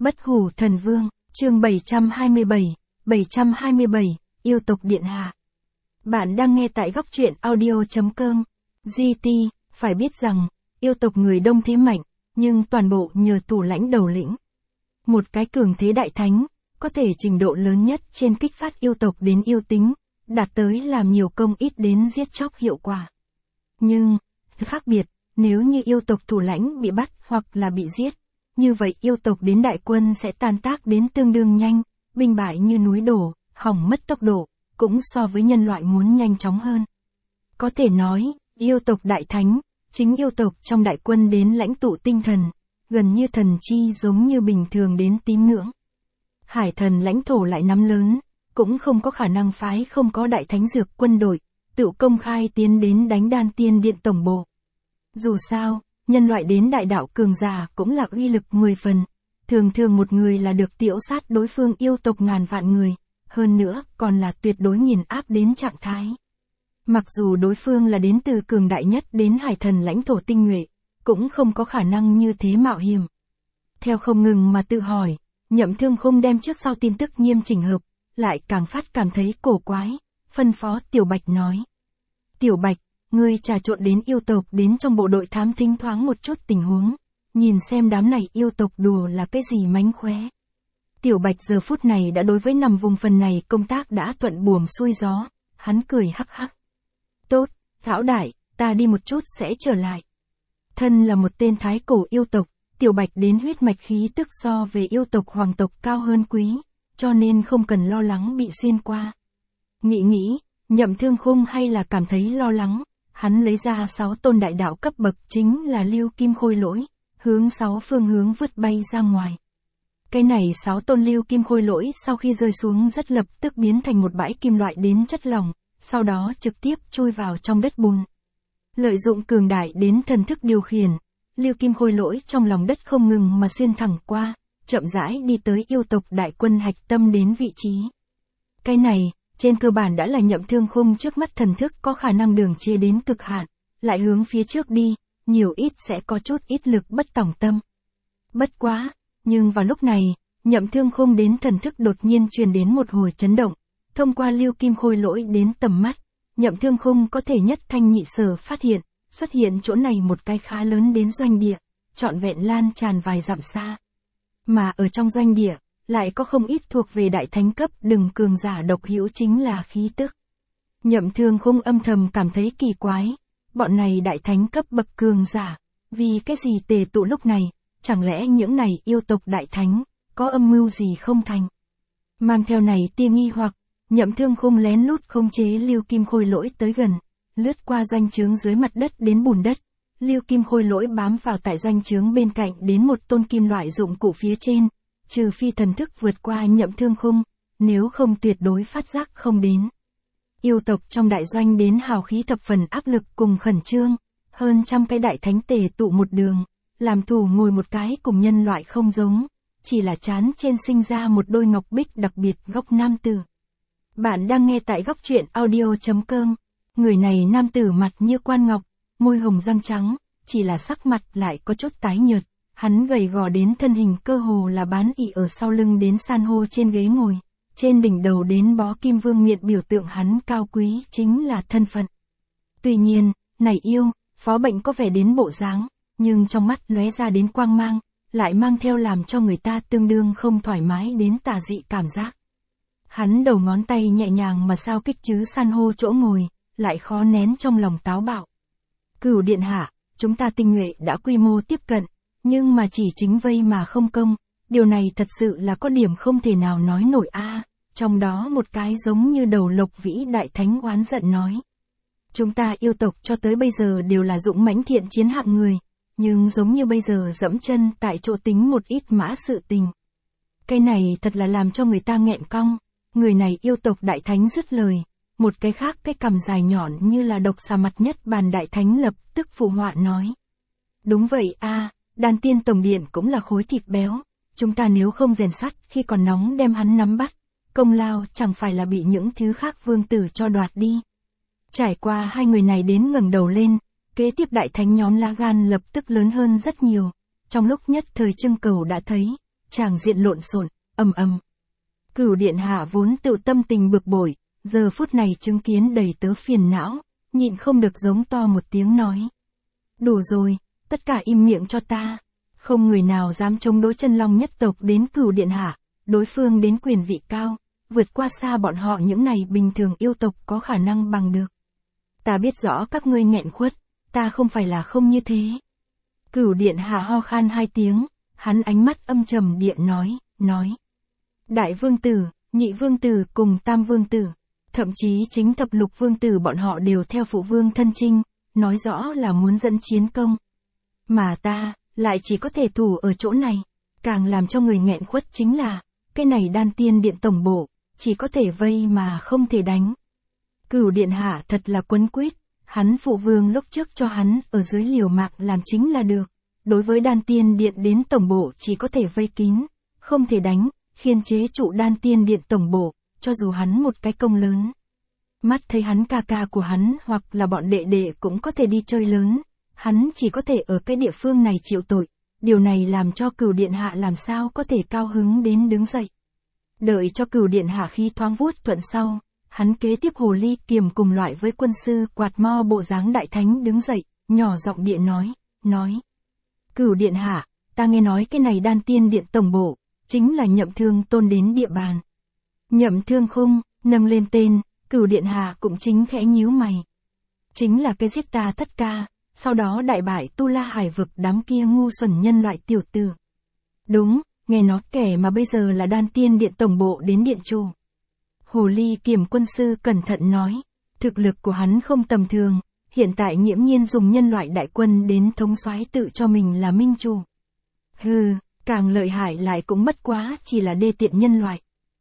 Bất hủ thần vương, chương 727, yêu tộc điện hạ. Bạn đang nghe tại góc truyện audio.com. GT, phải biết rằng, yêu tộc người đông thế mạnh, nhưng toàn bộ nhờ thủ lãnh đầu lĩnh. Một cái cường thế đại thánh, có thể trình độ lớn nhất trên kích phát yêu tộc đến yêu tính, đạt tới làm nhiều công ít đến giết chóc hiệu quả. Nhưng, khác biệt, nếu như yêu tộc thủ lãnh bị bắt hoặc là bị giết, như vậy yêu tộc đến đại quân sẽ tan tác đến tương đương nhanh, binh bại như núi đổ, hỏng mất tốc độ, cũng so với nhân loại muốn nhanh chóng hơn. Có thể nói, yêu tộc đại thánh, chính yêu tộc trong đại quân đến lãnh tụ tinh thần, gần như thần chi giống như bình thường đến tín ngưỡng. Hải thần lãnh thổ lại nắm lớn, cũng không có khả năng phái không có đại thánh dược quân đội, tự công khai tiến đến đánh Đan Tiên Điện tổng bộ. Dù sao, nhân loại đến đại đạo cường giả cũng là uy lực 10 phần, thường một người là được tiễu sát đối phương yêu tộc ngàn vạn người, hơn nữa còn là tuyệt đối nghiền áp đến trạng thái. Mặc dù đối phương là đến từ cường đại nhất đến hải thần lãnh thổ tinh nhuệ, cũng không có khả năng như thế mạo hiểm. Theo không ngừng mà tự hỏi, Nhậm Thương Khung đem trước sau tin tức nghiêm chỉnh hợp, lại càng phát cảm thấy cổ quái, phân phó Tiểu Bạch nói. Tiểu Bạch, ngươi trà trộn đến yêu tộc đến trong bộ đội thám thính thoáng một chút tình huống, nhìn xem đám này yêu tộc đùa là cái gì mánh khóe. Tiểu Bạch giờ phút này đã đối với nằm vùng phần này công tác đã thuận buồm xuôi gió, hắn cười hắc hắc. Tốt, lão đại, ta đi một chút sẽ trở lại. Thân là một tên thái cổ yêu tộc, Tiểu Bạch đến huyết mạch khí tức so về yêu tộc hoàng tộc cao hơn quý, cho nên không cần lo lắng bị xuyên qua. Nghĩ, Nhậm Thương Khung hay là cảm thấy lo lắng, hắn lấy ra 6 tôn đại đạo cấp bậc chính là Lưu Kim Khôi Lỗi, hướng 6 phương hướng vứt bay ra ngoài. Cái này 6 tôn Lưu Kim Khôi Lỗi sau khi rơi xuống rất lập tức biến thành một bãi kim loại đến chất lỏng, sau đó trực tiếp chui vào trong đất bùn. Lợi dụng cường đại đến thần thức điều khiển, Lưu Kim Khôi Lỗi trong lòng đất không ngừng mà xuyên thẳng qua, chậm rãi đi tới yêu tộc đại quân hạch tâm đến vị trí. Cái này, trên cơ bản đã là Nhậm Thương Khung trước mắt thần thức có khả năng đường chia đến cực hạn, lại hướng phía trước đi, nhiều ít sẽ có chút ít lực bất tòng tâm. Bất quá, nhưng vào lúc này, Nhậm Thương Khung đến thần thức đột nhiên truyền đến một hồi chấn động, thông qua Lưu Kim Khôi Lỗi đến tầm mắt, Nhậm Thương Khung có thể nhất thanh nhị sở phát hiện, xuất hiện chỗ này một cái khá lớn đến doanh địa, trọn vẹn lan tràn vài dặm xa. Mà ở trong doanh địa, lại có không ít thuộc về đại thánh cấp đừng cường giả độc hữu chính là khí tức. Nhậm Thương Khung âm thầm cảm thấy kỳ quái, bọn này đại thánh cấp bậc cường giả, vì cái gì tề tụ lúc này, chẳng lẽ những này yêu tộc đại thánh, có âm mưu gì không thành. Mang theo này tia nghi hoặc, Nhậm Thương Khung lén lút khống chế Lưu Kim Khôi Lỗi tới gần, lướt qua doanh trướng dưới mặt đất đến bùn đất. Lưu Kim Khôi Lỗi bám vào tại doanh trướng bên cạnh đến một tôn kim loại dụng cụ phía trên, trừ phi thần thức vượt qua Nhậm Thương Khung, nếu không tuyệt đối phát giác không đến. Yêu tộc trong đại doanh đến hào khí thập phần áp lực cùng khẩn trương, hơn trăm cái đại thánh tề tụ một đường, làm thủ ngồi một cái cùng nhân loại không giống, chỉ là trán trên sinh ra một đôi ngọc bích đặc biệt góc nam tử. Bạn đang nghe tại góc truyện audio.com. Người này nam tử mặt như quan ngọc, môi hồng răng trắng, chỉ là sắc mặt lại có chút tái nhợt, hắn gầy gò đến thân hình cơ hồ là bán ị ở sau lưng đến san hô trên ghế ngồi, trên đỉnh đầu đến bó kim vương miện biểu tượng hắn cao quý chính là thân phận. Tuy nhiên, này yêu, phó bệnh có vẻ đến bộ dáng, nhưng trong mắt lóe ra đến quang mang, lại mang theo làm cho người ta tương đương không thoải mái đến tà dị cảm giác. Hắn đầu ngón tay nhẹ nhàng mà sao kích chứ san hô chỗ ngồi, lại khó nén trong lòng táo bạo. Cửu điện hạ, chúng ta tinh nhuệ đã quy mô tiếp cận, nhưng mà chỉ chính vây mà không công, điều này thật sự là có điểm không thể nào nói nổi a. Trong đó một cái giống như đầu lộc vĩ đại thánh oán giận nói. Chúng ta yêu tộc cho tới bây giờ đều là dũng mãnh thiện chiến hạng người, nhưng giống như bây giờ dẫm chân tại chỗ tính một ít mã sự tình. Cái này thật là làm cho người ta nghẹn cong, người này yêu tộc đại thánh dứt lời. Một cái khác cái cằm dài nhọn như là độc xà mặt nhất bàn đại thánh lập tức phụ họa nói. Đúng vậy a, Đan Tiên Tổng Điện cũng là khối thịt béo, chúng ta nếu không rèn sắt khi còn nóng đem hắn nắm bắt, công lao chẳng phải là bị những thứ khác vương tử cho đoạt đi. Trải qua hai người này đến ngẩng đầu lên, kế tiếp đại thánh nhóm lá gan lập tức lớn hơn rất nhiều, trong lúc nhất thời trưng cầu đã thấy, tràng diện lộn xộn, ầm ầm. Cửu điện hạ vốn tự tâm tình bực bội, giờ phút này chứng kiến đầy tớ phiền não, nhịn không được giống to một tiếng nói. Đủ rồi, tất cả im miệng cho ta. Không người nào dám chống đối chân long nhất tộc đến Cửu điện hạ, đối phương đến quyền vị cao, vượt qua xa bọn họ những này bình thường yêu tộc có khả năng bằng được. Ta biết rõ các ngươi nghẹn khuất, ta không phải là không như thế. Cửu điện hạ ho khan 2 tiếng, hắn ánh mắt âm trầm điện nói. Đại vương tử, nhị vương tử cùng tam vương tử, thậm chí chính thập lục vương tử bọn họ đều theo phụ vương thân chinh, nói rõ là muốn dẫn chiến công. Mà ta, lại chỉ có thể thủ ở chỗ này, càng làm cho người nghẹn khuất chính là, cái này Đan Tiên Điện tổng bộ, chỉ có thể vây mà không thể đánh. Cửu điện hạ thật là quấn quýt, hắn phụ vương lúc trước cho hắn ở dưới liều mạng làm chính là được. Đối với Đan Tiên Điện đến tổng bộ chỉ có thể vây kín, không thể đánh, khiên chế trụ Đan Tiên Điện tổng bộ, cho dù hắn một cái công lớn. Mắt thấy hắn ca ca của hắn hoặc là bọn đệ đệ cũng có thể đi chơi lớn, hắn chỉ có thể ở cái địa phương này chịu tội, điều này làm cho Cửu điện hạ làm sao có thể cao hứng đến đứng dậy. Đợi cho Cửu điện hạ khí thoáng vuốt thuận sau, hắn kế tiếp hồ ly kiềm cùng loại với quân sư quạt mo bộ dáng đại thánh đứng dậy, nhỏ giọng điện nói. Cửu điện hạ, ta nghe nói cái này Đan Tiên Điện tổng bộ, chính là Nhậm Thương Tôn đến địa bàn. Nhậm Thương Khung, nâng lên tên, Cửu điện hạ cũng chính khẽ nhíu mày. Chính là cái giết ta thất ca, sau đó đại bại Tu La Hải vực đám kia ngu xuẩn nhân loại tiểu tử. Đúng, nghe nói kẻ mà bây giờ là Đan Tiên Điện tổng bộ đến điện chủ. Hồ ly kiềm quân sư cẩn thận nói, thực lực của hắn không tầm thường, hiện tại nghiễm nhiên dùng nhân loại đại quân đến thống soái tự cho mình là minh chủ. Hừ, càng lợi hại lại cũng bất quá chỉ là đê tiện nhân loại.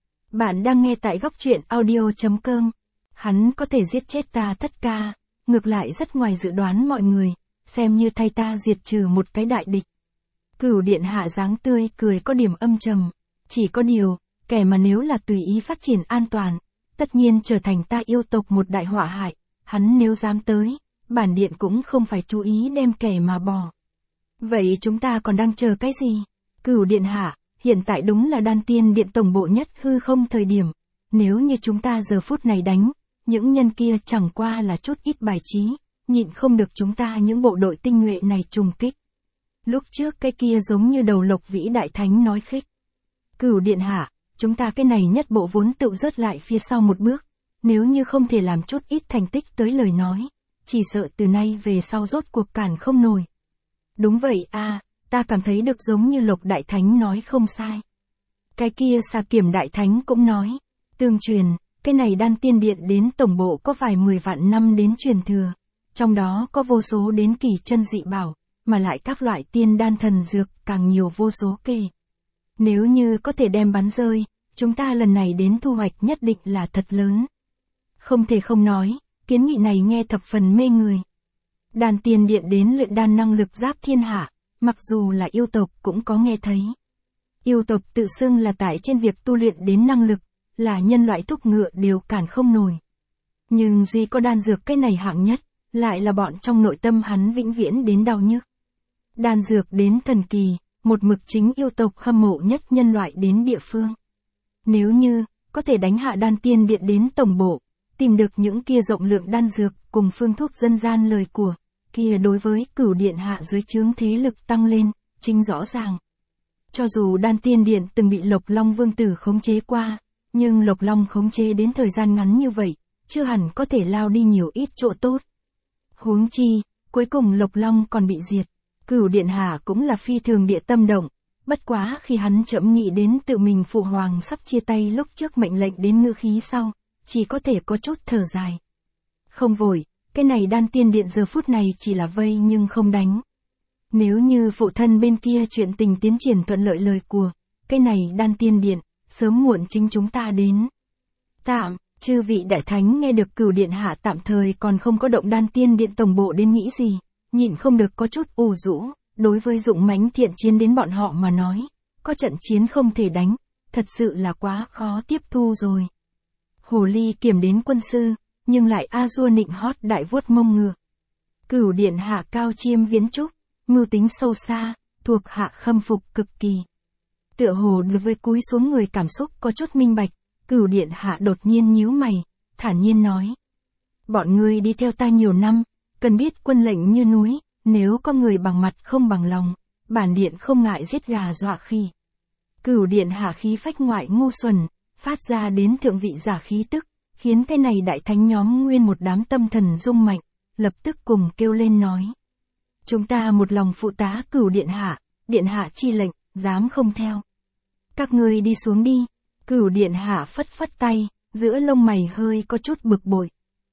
Bạn đang nghe tại góc truyện audio.com. Hắn có thể giết chết ta thất ca, ngược lại rất ngoài dự đoán mọi người, xem như thay ta diệt trừ một cái đại địch. Cửu điện hạ dáng tươi cười có điểm âm trầm, chỉ có điều, kẻ mà nếu là tùy ý phát triển an toàn, tất nhiên trở thành ta yêu tộc một đại họa hại, hắn nếu dám tới, bản điện cũng không phải chú ý đem kẻ mà bỏ. Vậy chúng ta còn đang chờ cái gì? Cửu điện hạ, hiện tại đúng là Đan Tiên Điện tổng bộ nhất hư không thời điểm, nếu như chúng ta giờ phút này đánh, những nhân kia chẳng qua là chút ít bài trí, nhịn không được chúng ta những bộ đội tinh nhuệ này trùng kích. Lúc trước cái kia giống như đầu lộc vĩ đại thánh nói khích. Cửu điện hạ, chúng ta cái này nhất bộ vốn tự rớt lại phía sau một bước, nếu như không thể làm chút ít thành tích tới lời nói, chỉ sợ từ nay về sau rốt cuộc cản không nổi. Đúng vậy a, ta cảm thấy được giống như Lộc Đại Thánh nói không sai. Cái kia Xà Kiểm Đại Thánh cũng nói, tương truyền, cái này Đan Tiên Điện đến tổng bộ có vài 10 vạn năm đến truyền thừa, trong đó có vô số đến kỳ chân dị bảo, mà lại các loại tiên đan thần dược càng nhiều vô số kể. Nếu như có thể đem bắn rơi, chúng ta lần này đến thu hoạch nhất định là thật lớn. Không thể không nói, kiến nghị này nghe thập phần mê người. Đan Tiên Điện đến luyện đan năng lực giáp thiên hạ, mặc dù là yêu tộc cũng có nghe thấy. Yêu tộc tự xưng là tại trên việc tu luyện đến năng lực, là nhân loại thúc ngựa đều cản không nổi. Nhưng duy có đan dược cái này hạng nhất, lại là bọn trong nội tâm hắn vĩnh viễn đến đau nhức. Đan dược đến thần kỳ, một mực chính yêu tộc hâm mộ nhất nhân loại đến địa phương. Nếu như, có thể đánh hạ Đan Tiên Điện đến tổng bộ, tìm được những kia rộng lượng đan dược cùng phương thuốc dân gian lời của, kia đối với Cửu điện hạ dưới trướng thế lực tăng lên, chính rõ ràng. Cho dù Đan Tiên Điện từng bị Lộc Long Vương tử khống chế qua, nhưng Lộc Long khống chế đến thời gian ngắn như vậy, chưa hẳn có thể lao đi nhiều ít chỗ tốt. Huống chi, cuối cùng Lộc Long còn bị diệt. Cửu điện hạ cũng là phi thường địa tâm động, bất quá khi hắn chậm nghĩ đến tự mình phụ hoàng sắp chia tay lúc trước mệnh lệnh đến ngữ khí sau, chỉ có thể có chút thở dài. Không vội, cái này Đan Tiên Điện giờ phút này chỉ là vây nhưng không đánh. Nếu như phụ thân bên kia chuyện tình tiến triển thuận lợi lời của, cái này Đan Tiên Điện, sớm muộn chính chúng ta đến. Tạm, chư vị đại thánh nghe được Cửu điện hạ tạm thời còn không có động Đan Tiên Điện tổng bộ đến nghĩ gì, nhịn không được có chút ủ rũ, đối với dụng mãnh thiện chiến đến bọn họ mà nói, có trận chiến không thể đánh, thật sự là quá khó tiếp thu rồi. Hồ ly kiểm đến quân sư, nhưng lại a dua nịnh hót đại vuốt mông ngựa. Cửu điện hạ cao chiêm viễn trúc, mưu tính sâu xa, thuộc hạ khâm phục cực kỳ. Tựa hồ đối với cúi xuống người cảm xúc có chút minh bạch, Cửu điện hạ đột nhiên nhíu mày, thản nhiên nói. Bọn ngươi đi theo ta nhiều năm, cần biết quân lệnh như núi, nếu có người bằng mặt không bằng lòng, bản điện không ngại giết gà dọa khỉ. Cửu điện hạ khí phách ngoại ngu xuẩn, phát ra đến thượng vị giả khí tức, khiến cái này đại thánh nhóm nguyên một đám tâm thần rung mạnh, lập tức cùng kêu lên nói. Chúng ta một lòng phụ tá Cửu điện hạ chi lệnh, dám không theo. Các ngươi đi xuống đi. Cửu điện hạ phất phất tay, giữa lông mày hơi có chút bực bội.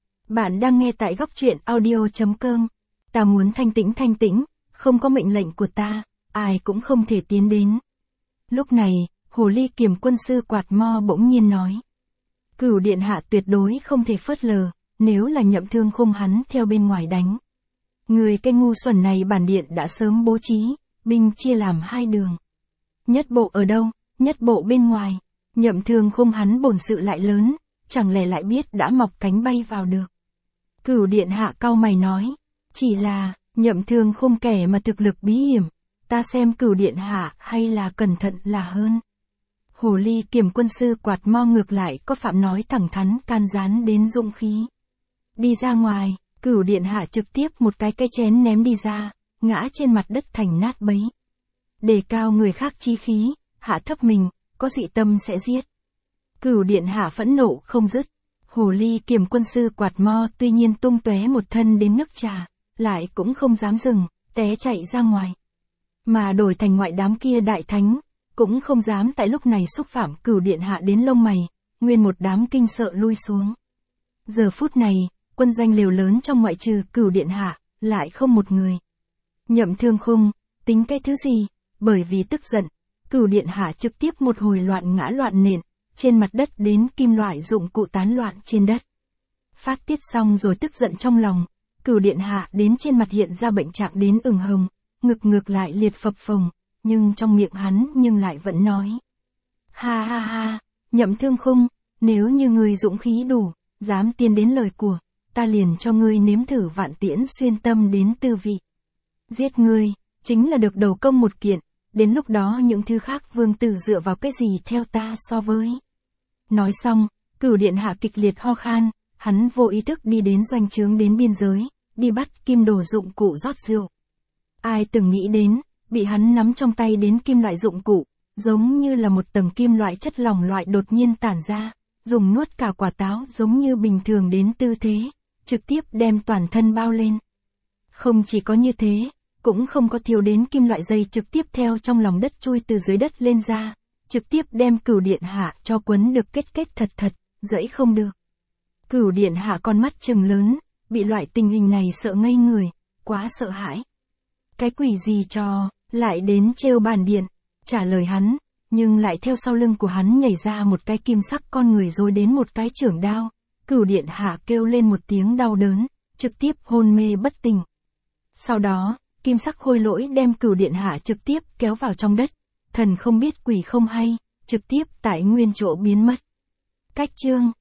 Bạn đang nghe tại góc truyện audio.com. Ta muốn thanh tĩnh, không có mệnh lệnh của ta, ai cũng không thể tiến đến. Lúc này, hồ ly kiềm quân sư quạt mo bỗng nhiên nói. Cửu điện hạ tuyệt đối không thể phớt lờ, nếu là Nhậm Thương Khung hắn theo bên ngoài đánh. Người cái ngu xuẩn này bản điện đã sớm bố trí, binh chia làm hai đường. Nhất bộ ở đâu, nhất bộ bên ngoài. Nhậm Thương Khung hắn bổn sự lại lớn, chẳng lẽ lại biết đã mọc cánh bay vào được. Cửu điện hạ cau mày nói, chỉ là, Nhậm Thương Khung kẻ mà thực lực bí hiểm, ta xem Cửu điện hạ hay là cẩn thận là hơn. Hồ ly kiềm quân sư quạt mo ngược lại có phạm nói thẳng thắn can gián đến dũng khí. Đi ra ngoài, Cửu điện hạ trực tiếp một cái chén ném đi ra, ngã trên mặt đất thành nát bấy. Đề cao người khác chi khí, hạ thấp mình, có dị tâm sẽ giết. Cửu điện hạ phẫn nộ không dứt. Hồ ly kiềm quân sư quạt mo tuy nhiên tung tóe một thân đến nước trà, lại cũng không dám dừng, té chạy ra ngoài. Mà đổi thành ngoại đám kia đại thánh, cũng không dám tại lúc này xúc phạm Cửu điện hạ đến lông mày, nguyên một đám kinh sợ lui xuống. Giờ phút này, quân doanh liều lớn trong ngoại trừ Cửu điện hạ, lại không một người. Nhậm Thương Khung, tính cái thứ gì, bởi vì tức giận, Cửu điện hạ trực tiếp một hồi loạn ngã loạn nện, trên mặt đất đến kim loại dụng cụ tán loạn trên đất. Phát tiết xong rồi tức giận trong lòng, Cửu điện hạ đến trên mặt hiện ra bệnh trạng đến ửng hồng, ngực lại liệt phập phồng, nhưng trong miệng hắn nhưng lại vẫn nói. Ha ha ha, Nhậm Thương Khung, nếu như ngươi dũng khí đủ, dám tiên đến lời của, ta liền cho ngươi nếm thử vạn tiễn xuyên tâm đến tư vị. Giết ngươi, chính là được đầu công một kiện, đến lúc đó những thứ khác vương tử dựa vào cái gì theo ta so với. Nói xong, Cửu điện hạ kịch liệt ho khan, hắn vô ý thức đi đến doanh trướng đến biên giới, đi bắt kim đồ dụng cụ rót rượu. Ai từng nghĩ đến, bị hắn nắm trong tay đến kim loại dụng cụ, giống như là một tầng kim loại chất lỏng loại đột nhiên tản ra, dùng nuốt cả quả táo giống như bình thường đến tư thế, trực tiếp đem toàn thân bao lên. Không chỉ có như thế, cũng không có thiếu đến kim loại dây trực tiếp theo trong lòng đất chui từ dưới đất lên ra, trực tiếp đem Cửu điện hạ cho quấn được kết thật, dẫy không được. Cửu điện hạ con mắt trừng lớn, bị loại tình hình này sợ ngây người, quá sợ hãi. Cái quỷ gì cho, lại đến trêu bản điện, trả lời hắn, nhưng lại theo sau lưng của hắn nhảy ra một cái kim sắc con người rồi đến một cái chưởng đao. Cửu điện hạ kêu lên một tiếng đau đớn, trực tiếp hôn mê bất tỉnh. Sau đó, kim sắc khôi lỗi đem Cửu điện hạ trực tiếp kéo vào trong đất, thần không biết quỷ không hay, trực tiếp tại nguyên chỗ biến mất. Cách chương